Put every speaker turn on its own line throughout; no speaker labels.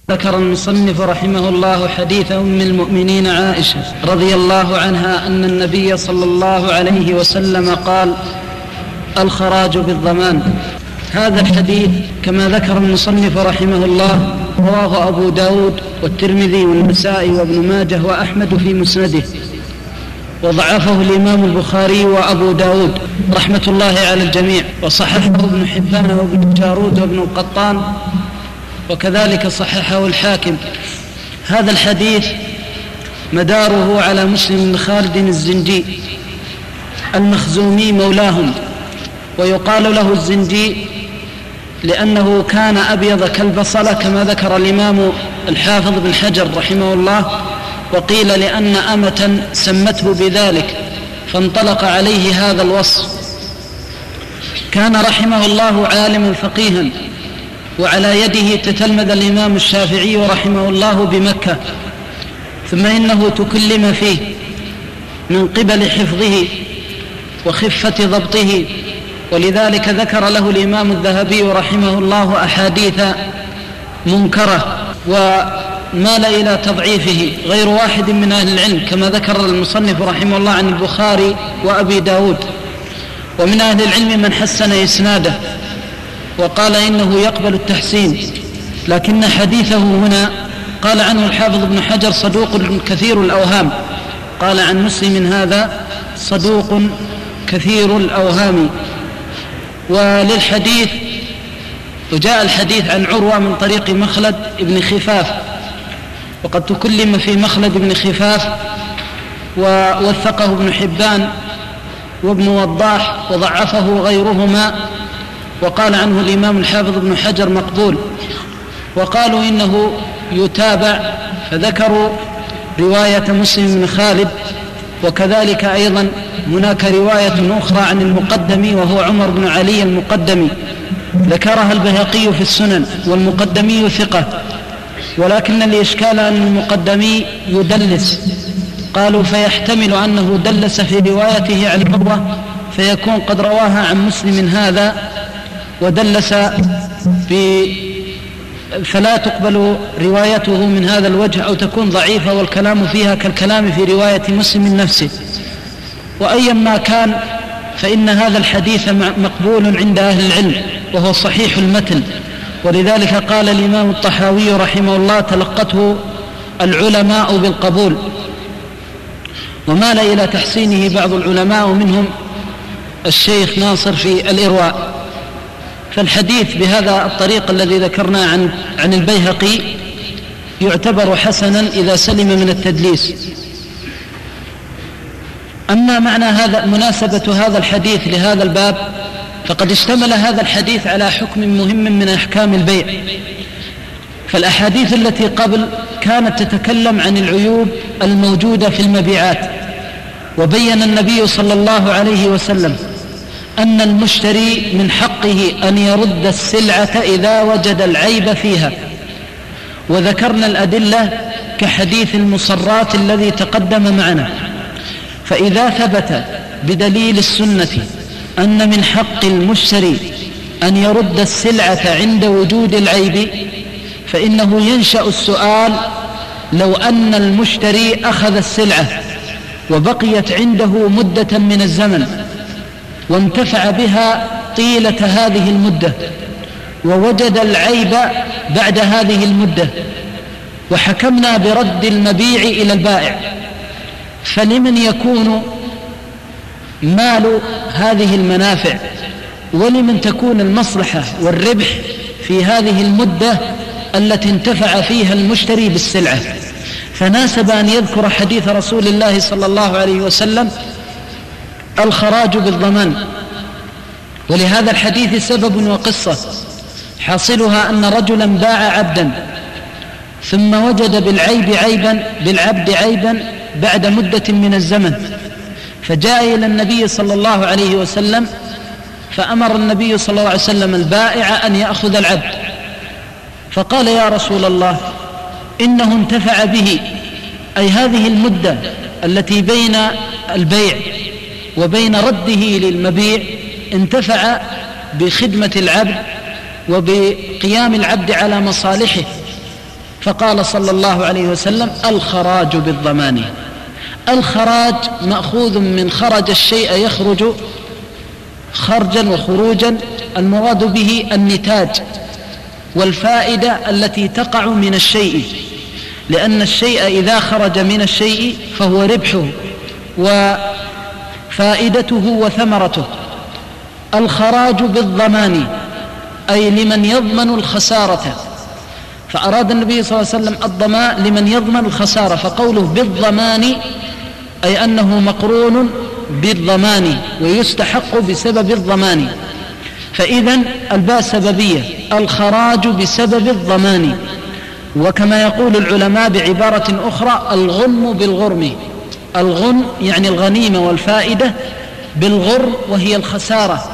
ذكر المصنف رحمه الله حديث أم المؤمنين عائشة رضي الله عنها أن النبي صلى الله عليه وسلم قال: الخراج بالضمان. هذا الحديث كما ذكر المصنف رحمه الله رواه أبو داود والترمذي والنسائي وابن ماجه وأحمد في مسنده، وضعفه الإمام البخاري وأبو داود رحمة الله على الجميع، وصححه ابن حبان وابن جارود وابن القطان، وكذلك صححه الحاكم. هذا الحديث مداره على مسلم بن خالد الزنجي المخزومي مولاهم، ويقال له الزنجي لأنه كان أبيض كالبصلة كما ذكر الإمام الحافظ بن حجر رحمه الله، وقيل لأن أمة سمته بذلك فانطلق عليه هذا الوصف. كان رحمه الله عالما فقيها، وعلى يده تتلمذ الإمام الشافعي رحمه الله بمكة، ثم إنه تكلم فيه من قبل حفظه وخفة ضبطه، ولذلك ذكر له الإمام الذهبي رحمه الله أحاديث منكرة ومال إلى تضعيفه غير واحد من أهل العلم، كما ذكر المصنف رحمه الله عن البخاري وأبي داود. ومن أهل العلم من حسن إسناده وقال إنه يقبل التحسين، لكن حديثه هنا قال عنه الحافظ ابن حجر صدوق كثير الأوهام، قال عن مسلم هذا صدوق كثير الأوهام. وللحديث وجاء الحديث عن عروة من طريق مخلد ابن خفاف، وقد تكلم في مخلد ابن خفاف ووثقه ابن حبان وابن وضاح وضعفه غيرهما، وقال عنه الإمام الحافظ ابن حجر مقبول، وقالوا إنه يتابع، فذكروا رواية مسلم بن خالد، وكذلك أيضا هناك رواية أخرى عن المقدمي وهو عمر بن علي المقدمي، ذكرها البيهقي في السنن، والمقدمي ثقة، ولكن الإشكال أن المقدمي يدلس، قالوا فيحتمل أنه دلس في روايته عن عروة فيكون قد رواها عن مسلم هذا ودلس فلا تقبل روايته من هذا الوجه، أو تكون ضعيفة والكلام فيها كالكلام في رواية مسلم نفسه. وأيا ما كان فإن هذا الحديث مقبول عند أهل العلم وهو صحيح المتن، ولذلك قال الإمام الطحاوي رحمه الله: تلقته العلماء بالقبول. ومال إلى تحسينه بعض العلماء ومنهم الشيخ ناصر في الإرواء. فالحديث بهذا الطريق الذي ذكرنا عن البيهقي يعتبر حسنا إذا سلم من التدليس. أما معنى هذا مناسبة هذا الحديث لهذا الباب، فقد اشتمل هذا الحديث على حكم مهم من أحكام البيع. فالأحاديث التي قبل كانت تتكلم عن العيوب الموجودة في المبيعات، وبين النبي صلى الله عليه وسلم أن المشتري من حقه أن يرد السلعة إذا وجد العيب فيها، وذكرنا الأدلة كحديث المصرات الذي تقدم معنا. فإذا ثبت بدليل السنة أن من حق المشتري أن يرد السلعة عند وجود العيب، فإنه ينشأ السؤال: لو أن المشتري أخذ السلعة وبقيت عنده مدة من الزمن وانتفع بها طيلة هذه المدة، ووجد العيب بعد هذه المدة، وحكمنا برد المبيع إلى البائع، فلمن يكون مال هذه المنافع، ولمن تكون المصلحة والربح في هذه المدة التي انتفع فيها المشتري بالسلعة؟ فناسب أن يذكر حديث رسول الله صلى الله عليه وسلم: الخراج بالضمان. ولهذا الحديث سبب وقصة، حاصلها أن رجلا باع عبدا ثم وجد بالعبد عيبا بعد مدة من الزمن، فجاء إلى النبي صلى الله عليه وسلم، فأمر النبي صلى الله عليه وسلم البائع أن يأخذ العبد، فقال: يا رسول الله، إنه انتفع به، أي هذه المدة التي بين البيع وبين رده للمبيع انتفع بخدمة العبد وبقيام العبد على مصالحه، فقال صلى الله عليه وسلم: الخراج بالضمان. الخراج مأخوذ من خرج الشيء، يخرج خرجا وخروجا، المراد به النتاج والفائدة التي تقع من الشيء، لأن الشيء إذا خرج من الشيء فهو ربحه وفائدته وثمرته. الخراج بالضمان أي لمن يضمن الخسارة، فأراد النبي صلى الله عليه وسلم الضمان لمن يضمن الخسارة، فقوله بالضمان أي أنه مقرون بالضمان ويستحق بسبب الضمان. فإذن الباء سببية، الخراج بسبب الضمان. وكما يقول العلماء بعبارة أخرى: الغنم بالغرم. الغنم يعني الغنيمة والفائدة، بالغرم وهي الخسارة.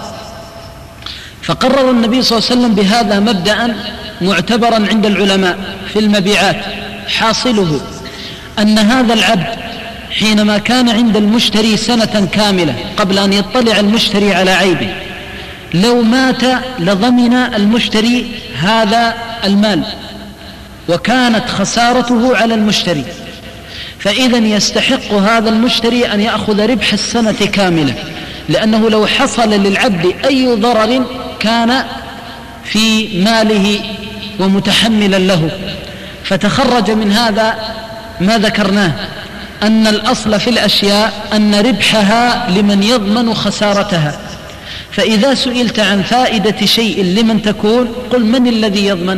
فقرر النبي صلى الله عليه وسلم بهذا مبدأ معتبرا عند العلماء في المبيعات، حاصله أن هذا العبد حينما كان عند المشتري سنة كاملة قبل أن يطلع المشتري على عيبه، لو مات لضمن المشتري هذا المال وكانت خسارته على المشتري، فإذا يستحق هذا المشتري أن يأخذ ربح السنة كاملة، لأنه لو حصل للعبد أي ضرر كان في ماله ومتحملا له. فتخرج من هذا ما ذكرناه، أن الأصل في الأشياء أن ربحها لمن يضمن خسارتها. فإذا سئلت عن فائدة شيء لمن تكون، قل: من الذي يضمن؟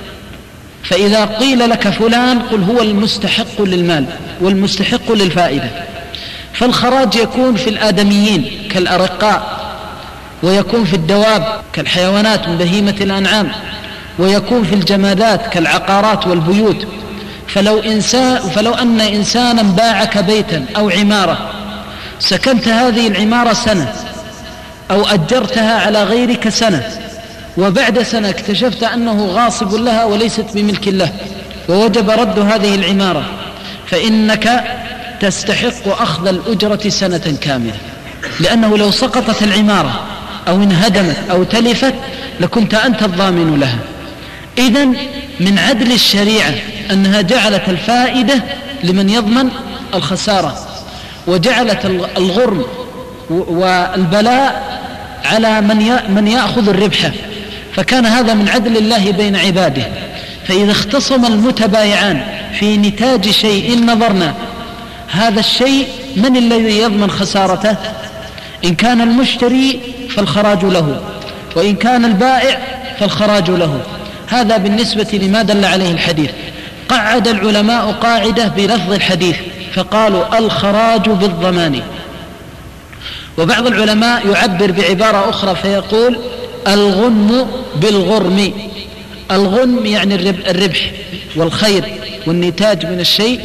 فإذا قيل لك فلان، قل: هو المستحق للمال والمستحق للفائدة. فالخراج يكون في الآدميين كالأرقاء، ويكون في الدواب كالحيوانات من بهيمة الأنعام، ويكون في الجمادات كالعقارات والبيوت. فلو أن إنسانا باعك بيتا أو عمارة، سكنت هذه العمارة سنة أو أجرتها على غيرك سنة، وبعد سنة اكتشفت أنه غاصب لها وليست بملك له، ووجب رد هذه العمارة، فإنك تستحق أخذ الأجرة سنة كاملة، لأنه لو سقطت العمارة أو انهدمت أو تلفت لكنت أنت الضامن لها. إذن من عدل الشريعة أنها جعلت الفائدة لمن يضمن الخسارة، وجعلت الغرم والبلاء على من يأخذ الربح، فكان هذا من عدل الله بين عباده. فإذا اختصم المتبايعان في نتاج شيء نظرنا هذا الشيء من الذي يضمن خسارته، إن كان المشتري فالخراج له، وإن كان البائع فالخراج له. هذا بالنسبة لما دل عليه الحديث. قعد العلماء قاعدة بلفظ الحديث فقالوا: الخراج بالضمان. وبعض العلماء يعبر بعبارة أخرى فيقول: الغنم بالغرم. الغنم يعني الربح والخير والنتاج من الشيء،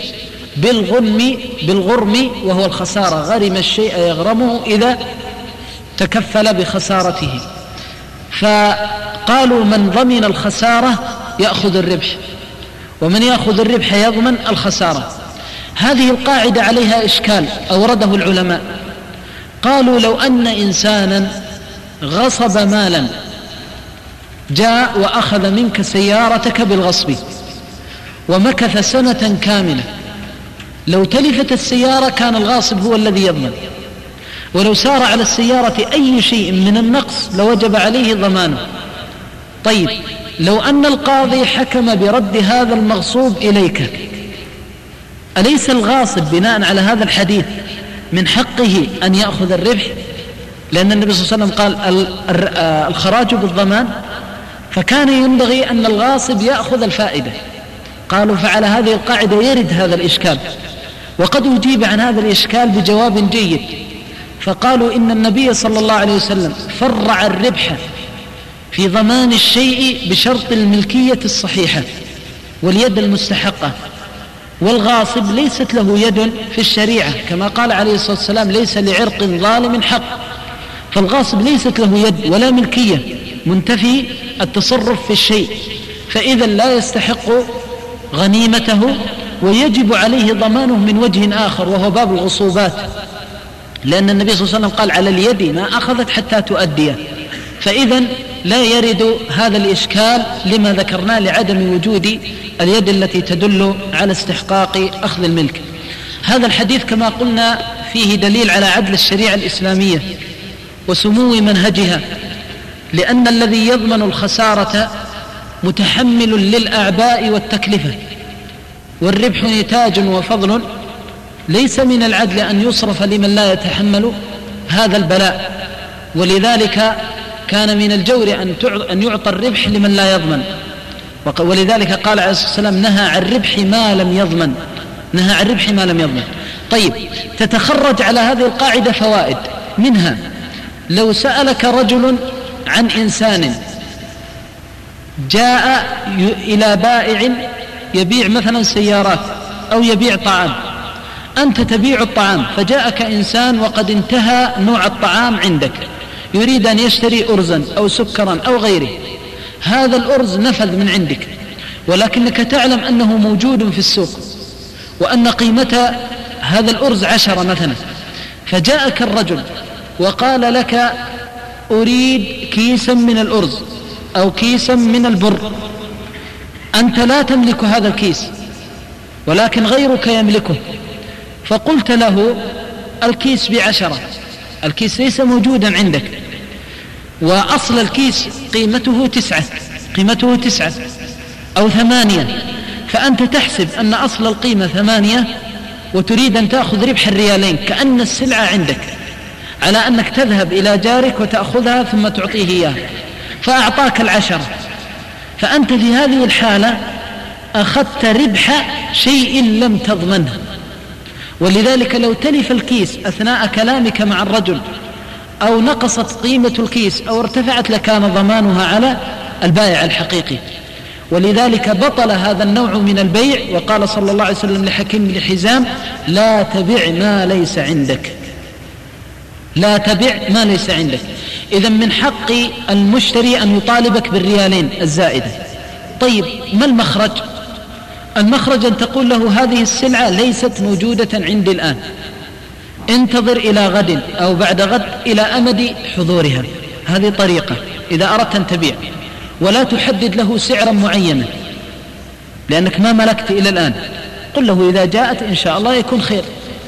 بالغرم وهو الخسارة، غرم الشيء يغرمه إذا تكفل بخسارته. فقالوا: من ضمن الخسارة يأخذ الربح، ومن يأخذ الربح يضمن الخسارة. هذه القاعدة عليها إشكال أورده العلماء. قالوا: لو أن إنسانا غصب مالا، جاء وأخذ منك سيارتك بالغصب ومكث سنة كاملة، لو تلفت السيارة كان الغاصب هو الذي يضمن، ولو سار على السيارة أي شيء من النقص لوجب عليه ضمانه. طيب، لو أن القاضي حكم برد هذا المغصوب إليك، أليس الغاصب بناء على هذا الحديث من حقه أن يأخذ الربح؟ لأن النبي صلى الله عليه وسلم قال: الخراج بالضمان، فكان ينبغي أن الغاصب يأخذ الفائدة. قالوا: فعلى هذه القاعدة يرد هذا الإشكال. وقد أجيب عن هذا الإشكال بجواب جيد، فقالوا: إن النبي صلى الله عليه وسلم فرع الربح في ضمان الشيء بشرط الملكية الصحيحة واليد المستحقة، والغاصب ليست له يد في الشريعة، كما قال عليه الصلاة والسلام: ليس لعرق ظالم حق. فالغاصب ليست له يد ولا ملكية، منتفي التصرف في الشيء، فإذا لا يستحق غنيمته، ويجب عليه ضمانه من وجه آخر وهو باب الغصوبات، لأن النبي صلى الله عليه وسلم قال: على اليد ما أخذت حتى تؤديه. فإذا لا يرد هذا الإشكال لما ذكرناه لعدم وجود اليد التي تدل على استحقاق أخذ الملك. هذا الحديث كما قلنا فيه دليل على عدل الشريعة الإسلامية وسمو منهجها، لأن الذي يضمن الخسارة متحمل للأعباء والتكلفة، والربح نتاج وفضل، ليس من العدل أن يصرف لمن لا يتحمل هذا البلاء. ولذلك كان من الجور أن يعطى الربح لمن لا يضمن، ولذلك قال عليه الصلاة والسلام نهى عن ربح ما لم يضمن، نهى عن ربح ما لم يضمن. طيب، تتخرج على هذه القاعدة فوائد، منها لو سألك رجل عن إنسان جاء إلى بائع يبيع مثلا سيارات أو يبيع طعام، أنت تبيع الطعام، فجاءك إنسان وقد انتهى نوع الطعام عندك، يريد أن يشتري أرزا أو سكرا أو غيره، هذا الأرز نفذ من عندك، ولكنك تعلم أنه موجود في السوق وأن قيمة هذا الأرز 10 مثلا، فجاءك الرجل وقال لك أريد كيسا من الأرز أو كيسا من البر، أنت لا تملك هذا الكيس ولكن غيرك يملكه، فقلت له الكيس ب10، الكيس ليس موجودا عندك، وأصل الكيس قيمته 9 أو 8، فأنت تحسب أن أصل القيمة 8 وتريد أن تأخذ ربح الريالين، كأن السلعة عندك، على أنك تذهب إلى جارك وتأخذها ثم تعطيه إياها، فأعطاك 10، فأنت في هذه الحالة أخذت ربح شيء لم تضمنه. ولذلك لو تلف الكيس أثناء كلامك مع الرجل أو نقصت قيمة الكيس أو ارتفعت لكان ضمانها على البائع الحقيقي. ولذلك بطل هذا النوع من البيع، وقال صلى الله عليه وسلم لحكيم بن حزام لا تبع ما ليس عندك، لا تبع ما ليس عندك. إذن من حق المشتري أن يطالبك بالريالين الزائدة. طيب، ما المخرج؟ المخرج أن تقول له هذه السلعة ليست موجودة عندي الآن، انتظر إلى غد أو بعد غد إلى أمد حضورها. هذه طريقة إذا أردت أن تبيع، ولا تحدد له سعرا معينا لأنك ما ملكت إلى الآن، قل له إذا جاءت إن شاء الله يكون خير.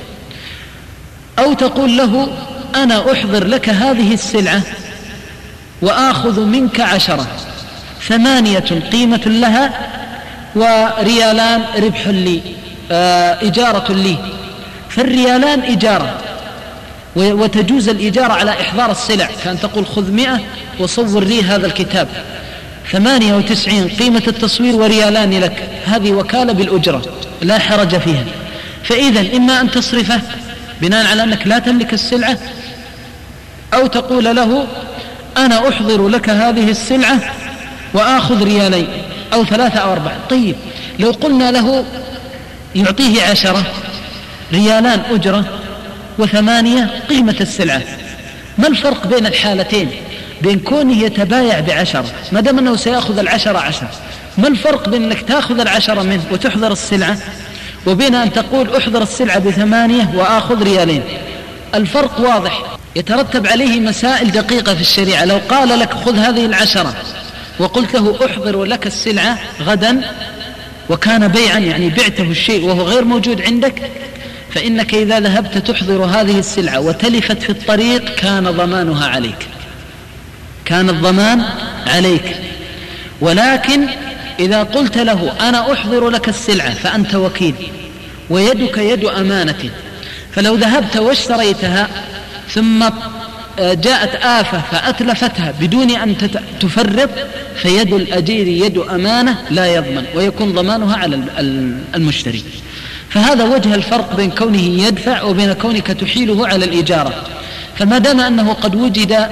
أو تقول له أنا أحضر لك هذه السلعة وآخذ منك 10، 8 قيمة لها وريالان ربح لي، إجارة لي، فالريالان إجارة، وتجوز الإجارة على إحضار السلع، كان تقول خذ 100 وصور لي هذا الكتاب، 98 قيمة التصوير وريالان لك، هذه وكالة بالأجرة لا حرج فيها. فإذا إما أن تصرفه بناء على أنك لا تملك السلعة، أو تقول له أنا أحضر لك هذه السلعة وآخذ ريالين أو 3 أو 4. طيب، لو قلنا له يعطيه 10 ريالان أجرة و8 قيمة السلعة، ما الفرق بين الحالتين؟ بين كونه يتبايع ب10 ما دام أنه سيأخذ 10، ما الفرق بين أنك تأخذ 10 منه وتحضر السلعة وبين أن تقول أحضر السلعة ب8 وآخذ ريالين؟ الفرق واضح، يترتب عليه مسائل دقيقة في الشريعة. لو قال لك خذ هذه 10 وقلت له أحضر لك السلعة غدا وكان بيعا، يعني بعته الشيء وهو غير موجود عندك، فإنك إذا ذهبت تحضر هذه السلعة وتلفت في الطريق كان ضمانها عليك، كان الضمان عليك. ولكن إذا قلت له أنا أحضر لك السلعة فأنت وكيل ويدك يد أمانة، فلو ذهبت واشتريتها ثم جاءت آفة فأتلفتها بدون أن تفرط، فيد الأجير يد أمانة لا يضمن، ويكون ضمانها على المشتري. فهذا وجه الفرق بين كونه يدفع وبين كونك تحيله على الإجارة. فما دام أنه قد وجد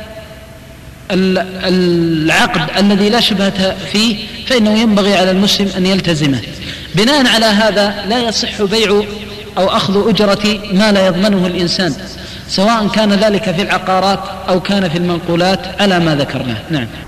العقد الذي لا شبهة فيه، فإنه ينبغي على المسلم أن يلتزمه. بناء على هذا لا يصح بيع أو أخذ أجرة ما لا يضمنه الإنسان، سواء كان ذلك في العقارات أو كان في المنقولات على ما ذكرناه. نعم.